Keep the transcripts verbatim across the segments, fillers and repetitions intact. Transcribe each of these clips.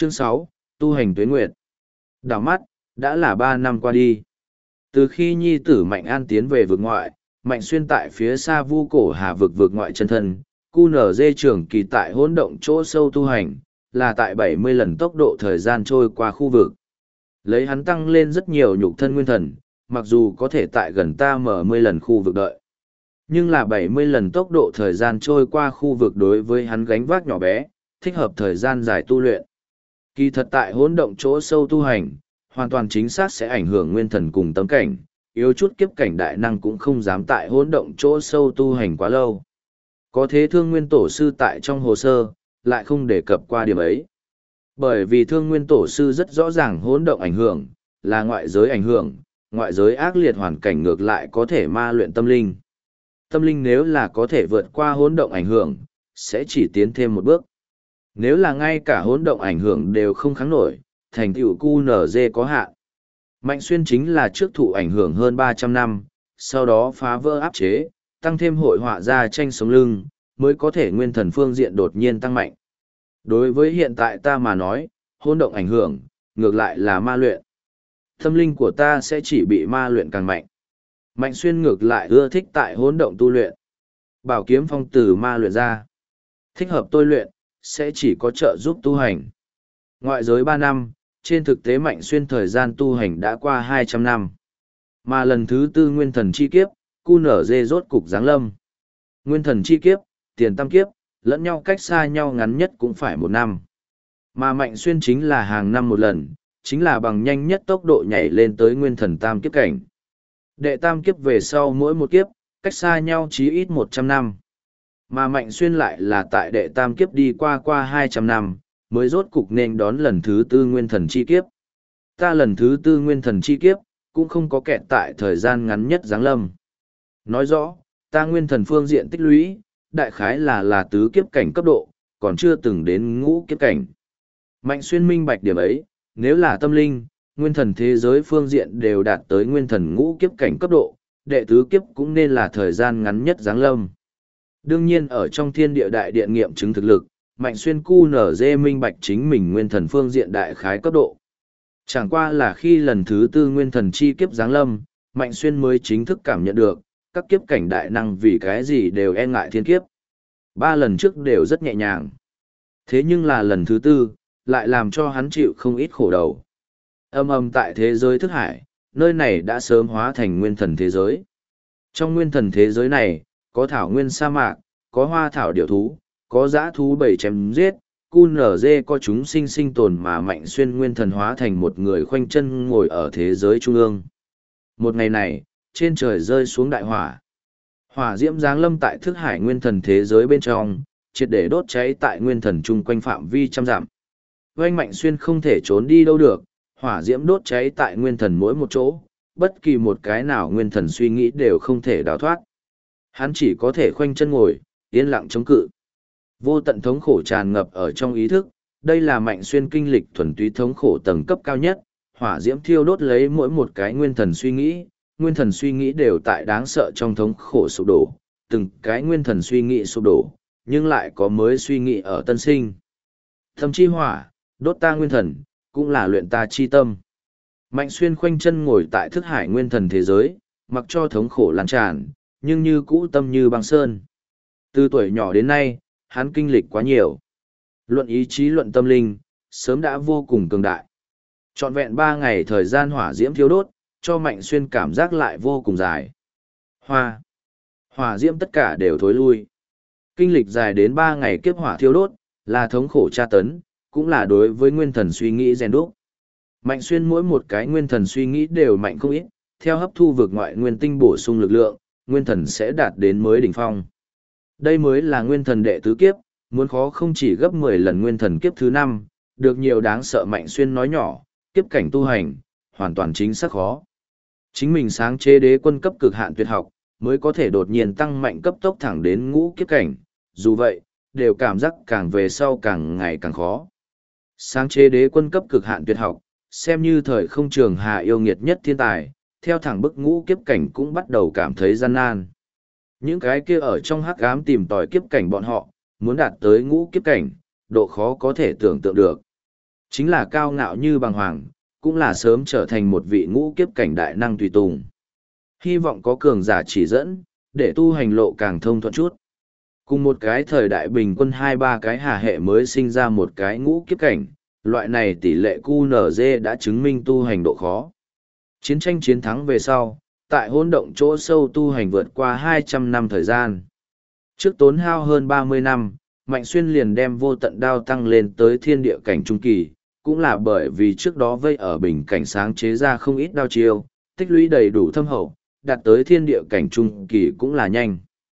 Chương sáu, Tu hành tuế nguyệt. Đảo mắt, đã là ba năm qua đi. Từ khi nhi tử Mạnh An tiến về vực ngoại, Mạnh Xuyên tại phía xa vu cổ hà vực vực ngoại chân thân, cu nở dê trưởng kỳ tại hỗn động chỗ sâu tu hành, là tại bảy mươi lần tốc độ thời gian trôi qua khu vực. Lấy hắn tăng lên rất nhiều nhục thân nguyên thần, mặc dù có thể tại gần ta mở mươi lần khu vực đợi. Nhưng là bảy mươi lần tốc độ thời gian trôi qua khu vực đối với hắn gánh vác nhỏ bé, thích hợp thời gian dài tu luyện. Kỳ thật tại hỗn động chỗ sâu tu hành, hoàn toàn chính xác sẽ ảnh hưởng nguyên thần cùng tâm cảnh, yếu chút kiếp cảnh đại năng cũng không dám tại hỗn động chỗ sâu tu hành quá lâu. Có thế Thương Nguyên Tổ sư tại trong hồ sơ, lại không đề cập qua điểm ấy. Bởi vì Thương Nguyên Tổ sư rất rõ ràng hỗn động ảnh hưởng, là ngoại giới ảnh hưởng, ngoại giới ác liệt hoàn cảnh ngược lại có thể ma luyện tâm linh. Tâm linh nếu là có thể vượt qua hỗn động ảnh hưởng, sẽ chỉ tiến thêm một bước. Nếu là ngay cả hỗn động ảnh hưởng đều không kháng nổi, thành tựu cu nở dê có hạn. Mạnh Xuyên chính là trước thụ ảnh hưởng hơn ba trăm năm, sau đó phá vỡ áp chế, tăng thêm hội họa ra tranh sống lưng, mới có thể nguyên thần phương diện đột nhiên tăng mạnh. Đối với hiện tại ta mà nói, hỗn động ảnh hưởng, ngược lại là ma luyện. Tâm linh của ta sẽ chỉ bị ma luyện càng mạnh. Mạnh Xuyên ngược lại ưa thích tại hỗn động tu luyện. Bảo kiếm phong từ ma luyện ra. Thích hợp tôi luyện, sẽ chỉ có trợ giúp tu hành. Ngoại giới ba năm, trên thực tế Mạnh Xuyên thời gian tu hành đã qua hai trăm năm. Mà lần thứ tư nguyên thần chi kiếp, cu nở dê rốt cục giáng lâm. Nguyên thần chi kiếp, tiền tam kiếp, lẫn nhau cách xa nhau ngắn nhất cũng phải một năm. Mà Mạnh Xuyên chính là hàng năm một lần, chính là bằng nhanh nhất tốc độ nhảy lên tới nguyên thần tam kiếp cảnh. Đệ tam kiếp về sau mỗi một kiếp, cách xa nhau chí ít một trăm năm. Mà Mạnh Xuyên lại là tại đệ tam kiếp đi qua qua hai trăm năm, mới rốt cục nên đón lần thứ tư nguyên thần chi kiếp. Ta lần thứ tư nguyên thần chi kiếp, cũng không có kẹt tại thời gian ngắn nhất giáng lâm. Nói rõ, ta nguyên thần phương diện tích lũy, đại khái là là tứ kiếp cảnh cấp độ, còn chưa từng đến ngũ kiếp cảnh. Mạnh Xuyên minh bạch điểm ấy, nếu là tâm linh, nguyên thần thế giới phương diện đều đạt tới nguyên thần ngũ kiếp cảnh cấp độ, đệ tứ kiếp cũng nên là thời gian ngắn nhất giáng lâm. Đương nhiên ở trong thiên địa đại điện nghiệm chứng thực lực, Mạnh Xuyên cu nở dê minh bạch chính mình nguyên thần phương diện đại khái cấp độ. Chẳng qua là khi lần thứ tư nguyên thần chi kiếp giáng lâm, Mạnh Xuyên mới chính thức cảm nhận được, các kiếp cảnh đại năng vì cái gì đều e ngại thiên kiếp. Ba lần trước đều rất nhẹ nhàng. Thế nhưng là lần thứ tư, lại làm cho hắn chịu không ít khổ đầu. Âm âm tại thế giới thức hải, nơi này đã sớm hóa thành nguyên thần thế giới. Trong nguyên thần thế giới này, có thảo nguyên sa mạc, có hoa thảo điểu thú, có dã thú bầy chém giết, cu nở dê có chúng sinh sinh tồn mà Mạnh Xuyên nguyên thần hóa thành một người khoanh chân ngồi ở thế giới trung ương. Một ngày này, trên trời rơi xuống đại hỏa. Hỏa diễm giáng lâm tại thức hải nguyên thần thế giới bên trong, triệt để đốt cháy tại nguyên thần chung quanh phạm vi trăm dặm. Oanh Mạnh Xuyên không thể trốn đi đâu được, hỏa diễm đốt cháy tại nguyên thần mỗi một chỗ, bất kỳ một cái nào nguyên thần suy nghĩ đều không thể đào thoát. Hắn chỉ có thể khoanh chân ngồi, yên lặng chống cự. Vô tận thống khổ tràn ngập ở trong ý thức, đây là Mạnh Xuyên kinh lịch thuần túy thống khổ tầng cấp cao nhất, hỏa diễm thiêu đốt lấy mỗi một cái nguyên thần suy nghĩ, nguyên thần suy nghĩ đều tại đáng sợ trong thống khổ sụp đổ, từng cái nguyên thần suy nghĩ sụp đổ, nhưng lại có mới suy nghĩ ở tân sinh. Tâm chi hỏa, đốt ta nguyên thần, cũng là luyện ta chi tâm. Mạnh Xuyên khoanh chân ngồi tại thức hải nguyên thần thế giới, mặc cho thống khổ lan tràn, nhưng như cũ tâm như băng sơn. Từ tuổi nhỏ đến nay, hắn kinh lịch quá nhiều. Luận ý chí luận tâm linh, sớm đã vô cùng cường đại. Trọn vẹn ba ngày thời gian hỏa diễm thiêu đốt, cho Mạnh Xuyên cảm giác lại vô cùng dài. Hoa. Hỏa diễm tất cả đều thối lui. Kinh lịch dài đến ba ngày kiếp hỏa thiêu đốt, là thống khổ tra tấn, cũng là đối với nguyên thần suy nghĩ rèn đúc. Mạnh Xuyên mỗi một cái nguyên thần suy nghĩ đều mạnh không ít, theo hấp thu vực ngoại nguyên tinh bổ sung lực lượng, nguyên thần sẽ đạt đến mới đỉnh phong. Đây mới là nguyên thần đệ tứ kiếp, muốn khó không chỉ gấp mười lần nguyên thần kiếp thứ năm, được nhiều đáng sợ. Mạnh Xuyên nói nhỏ, kiếp cảnh tu hành, hoàn toàn chính xác khó. Chính mình sáng chế đế quân cấp cực hạn tuyệt học, mới có thể đột nhiên tăng mạnh cấp tốc thẳng đến ngũ kiếp cảnh, dù vậy, đều cảm giác càng về sau càng ngày càng khó. Sáng chế đế quân cấp cực hạn tuyệt học, xem như thời không trường hà yêu nghiệt nhất thiên tài, theo thẳng bức ngũ kiếp cảnh cũng bắt đầu cảm thấy gian nan. Những cái kia ở trong hắc ám tìm tòi kiếp cảnh bọn họ, muốn đạt tới ngũ kiếp cảnh, độ khó có thể tưởng tượng được. Chính là cao ngạo như bằng hoàng, cũng là sớm trở thành một vị ngũ kiếp cảnh đại năng tùy tùng. Hy vọng có cường giả chỉ dẫn, để tu hành lộ càng thông thuận chút. Cùng một cái thời đại bình quân hai ba cái hà hệ mới sinh ra một cái ngũ kiếp cảnh, loại này tỷ lệ Q N Z đã chứng minh tu hành độ khó. Chiến tranh chiến thắng về sau, tại hỗn động chỗ sâu tu hành vượt qua hai trăm năm thời gian. Trước tốn hao hơn ba mươi năm, Mạnh Xuyên liền đem vô tận đao tăng lên tới thiên địa cảnh trung kỳ, cũng là bởi vì trước đó vây ở bình cảnh sáng chế ra không ít đao chiêu, tích lũy đầy đủ thâm hậu, đạt tới thiên địa cảnh trung kỳ cũng là nhanh.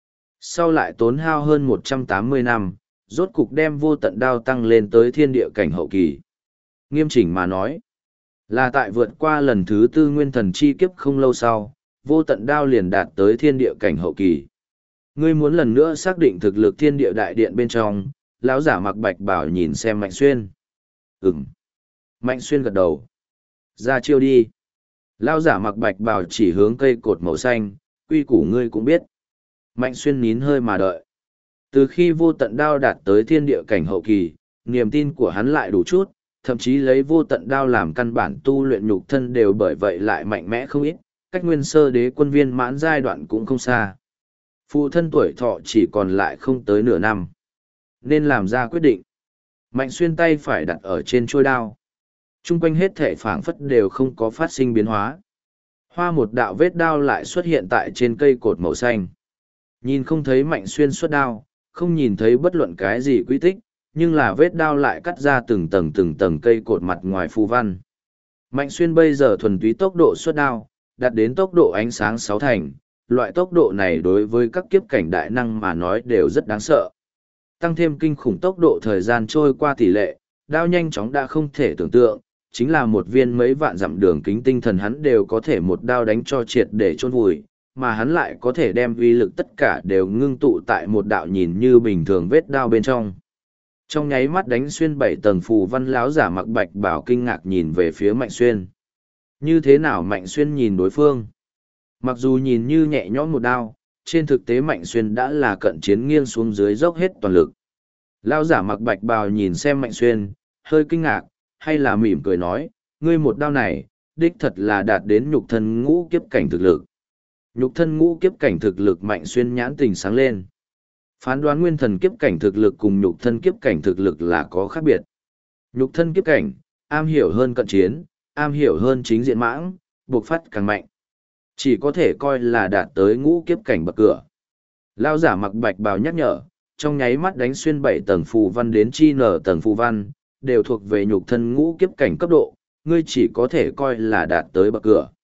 Sau lại tốn hao hơn một trăm tám mươi năm, rốt cục đem vô tận đao tăng lên tới thiên địa cảnh hậu kỳ. Nghiêm chỉnh mà nói, là tại vượt qua lần thứ tư nguyên thần chi kiếp không lâu sau, vô tận đao liền đạt tới thiên địa cảnh hậu kỳ. Ngươi muốn lần nữa xác định thực lực thiên địa đại điện bên trong, lão giả mặc bạch bảo nhìn xem Mạnh Xuyên. Ừm. Mạnh Xuyên gật đầu. Ra chiêu đi. Lão giả mặc bạch bảo chỉ hướng cây cột màu xanh, quy củ ngươi cũng biết. Mạnh Xuyên nín hơi mà đợi. Từ khi vô tận đao đạt tới thiên địa cảnh hậu kỳ, niềm tin của hắn lại đủ chút, thậm chí lấy vô tận đao làm căn bản tu luyện nhục thân đều bởi vậy lại mạnh mẽ không ít, cách nguyên sơ đế quân viên mãn giai đoạn cũng không xa. Phụ thân tuổi thọ chỉ còn lại không tới nửa năm. Nên làm ra quyết định. Mạnh Xuyên tay phải đặt ở trên trôi đao. Trung quanh hết thể phảng phất đều không có phát sinh biến hóa. Hoa một đạo vết đao lại xuất hiện tại trên cây cột màu xanh. Nhìn không thấy Mạnh Xuyên xuất đao, không nhìn thấy bất luận cái gì quy tích, nhưng là vết đao lại cắt ra từng tầng từng tầng cây cột mặt ngoài phù văn. Mạnh Xuyên bây giờ thuần túy tốc độ xuất đao, đạt đến tốc độ ánh sáng sáu thành, loại tốc độ này đối với các kiếp cảnh đại năng mà nói đều rất đáng sợ. Tăng thêm kinh khủng tốc độ thời gian trôi qua tỷ lệ, đao nhanh chóng đã không thể tưởng tượng, chính là một viên mấy vạn dặm đường kính tinh thần hắn đều có thể một đao đánh cho triệt để chôn vùi, mà hắn lại có thể đem uy lực tất cả đều ngưng tụ tại một đạo nhìn như bình thường vết đao bên trong. Trong nháy mắt đánh xuyên bảy tầng phù văn, láo giả mặc bạch bảo kinh ngạc nhìn về phía Mạnh Xuyên. Như thế nào Mạnh Xuyên nhìn đối phương? Mặc dù nhìn như nhẹ nhõm một đao, trên thực tế Mạnh Xuyên đã là cận chiến nghiêng xuống dưới dốc hết toàn lực. Lão giả mặc bạch bào nhìn xem Mạnh Xuyên, hơi kinh ngạc, hay là mỉm cười nói, ngươi một đao này, đích thật là đạt đến nhục thân ngũ kiếp cảnh thực lực. Nhục thân ngũ kiếp cảnh thực lực Mạnh Xuyên nhãn tình sáng lên. Phán đoán nguyên thần kiếp cảnh thực lực cùng nhục thân kiếp cảnh thực lực là có khác biệt. Nhục thân kiếp cảnh, am hiểu hơn cận chiến, am hiểu hơn chính diện mãng, buộc phát càng mạnh. Chỉ có thể coi là đạt tới ngũ kiếp cảnh bậc cửa. Lao giả mặc bạch bào nhắc nhở, trong nháy mắt đánh xuyên bảy tầng phù văn đến chi nở tầng phù văn, đều thuộc về nhục thân ngũ kiếp cảnh cấp độ, ngươi chỉ có thể coi là đạt tới bậc cửa.